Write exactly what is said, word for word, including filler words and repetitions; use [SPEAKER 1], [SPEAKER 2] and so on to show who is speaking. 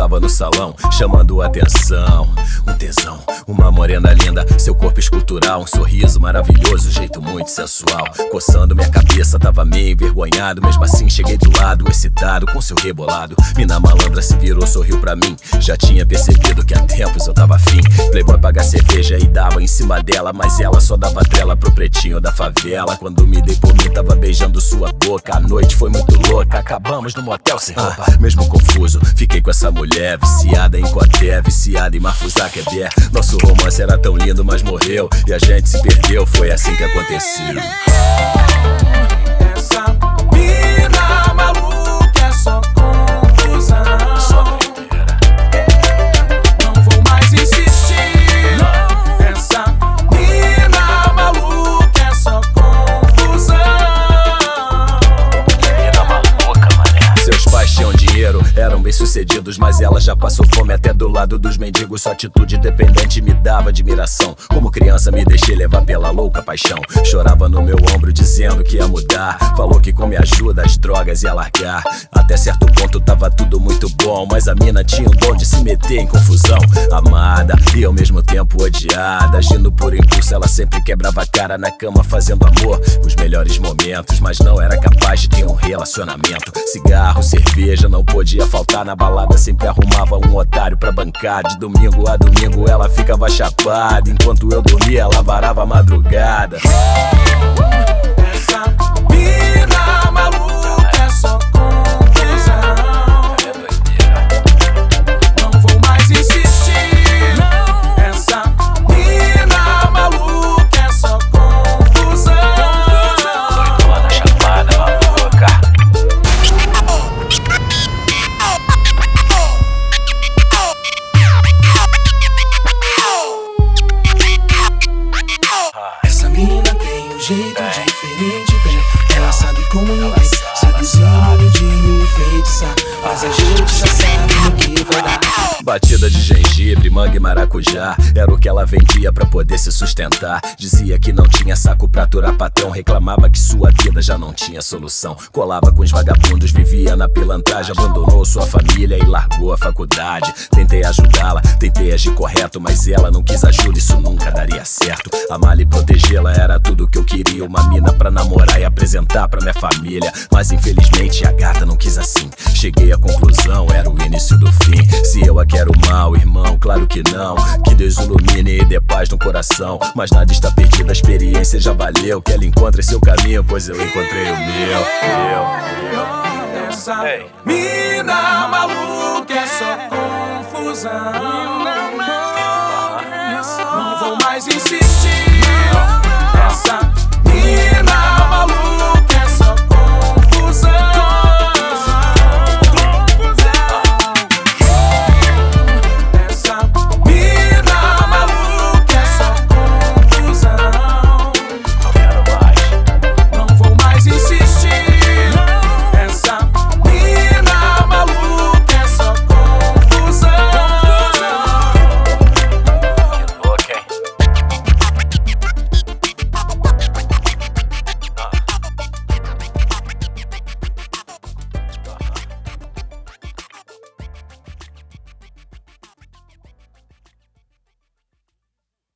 [SPEAKER 1] dançava no salão, chamando atenção. Um tesão, uma morena linda, seu corpo escultural, um sorriso maravilhoso, jeito muito sensual. Coçando minha cabeça, tava meio envergonhado, mesmo assim cheguei do lado, excitado com seu rebolado. Mina malandra se virou, sorriu pra mim, já tinha percebido que há tempos eu tava afim. Playboy paga cerveja e dava em cima dela, mas ela só dava trela pro pretinho da favela. Quando me dei por mim, tava beijando sua boca, a noite foi muito louca, acabamos no motel sem roupa. Ah, mesmo confuso, fiquei com essa mulher, viciada em coté, viciada em Marfusá Quebé. Nosso romance era tão lindo, mas morreu, e a gente se perdeu, foi assim que aconteceu.
[SPEAKER 2] Essa mina maluca é só confusão.
[SPEAKER 1] Só doideira.
[SPEAKER 2] Não vou mais insistir. Essa mina maluca é só confusão.
[SPEAKER 1] Mina maluca, mané. Seus pais tinham dinheiro, eram bem sucedidos, mas ela já passou fome até do lado dos mendigos. Sua atitude dependente me dava admiração. Como criança me deixei levar pela louca paixão. Chorava no meu ombro dizendo que ia mudar, falou que com minha ajuda as drogas ia largar. Até certo ponto tava tudo muito bom, mas a mina tinha o dom de se meter em confusão. Amada e ao mesmo tempo odiada, agindo por impulso ela sempre quebrava a cara na cama fazendo amor. Os melhores momentos, mas não era capaz de ter um relacionamento. Cigarro, cerveja não podia faltar na balada, sempre arrumava um otário pra bancar. De domingo a domingo ela ficava chapada, enquanto eu dormia ela varava a madrugada.
[SPEAKER 2] Essa mina maluca é só confusão. Não vou mais insistir. Essa mina maluca é só confusão.
[SPEAKER 1] Doidona, chapada, maluca.
[SPEAKER 2] Essa mina tem um jeito diferente, bem. Ela sabe como ninguém, seduzindo de me enfeitiçar, mas a gente já sabe no que vai dar.
[SPEAKER 1] Batida de gengibre, manga e maracujá, era o que ela vendia pra poder se sustentar. Dizia que não tinha saco pra aturar patrão, reclamava que sua vida já não tinha solução. Colava com os vagabundos, vivia na pilantragem, abandonou sua família e largou a faculdade. Tentei ajudá-la, tentei agir correto, mas ela não quis ajuda, isso nunca daria certo. Amá-la e protegê-la era tudo que eu queria, uma mina pra namorar e apresentar pra minha família. Mas infelizmente a gata não quis assim. Cheguei à conclusão, era o início do fim. Se eu a quero mal, irmão, claro que não. Que Deus ilumine e dê paz no coração. Mas nada está perdido, a experiência já valeu. Que ela encontre seu caminho, pois eu encontrei o meu. Eu.
[SPEAKER 2] Essa
[SPEAKER 1] Ei.
[SPEAKER 2] mina maluca é só confusão. Não vou mais insistir. Essa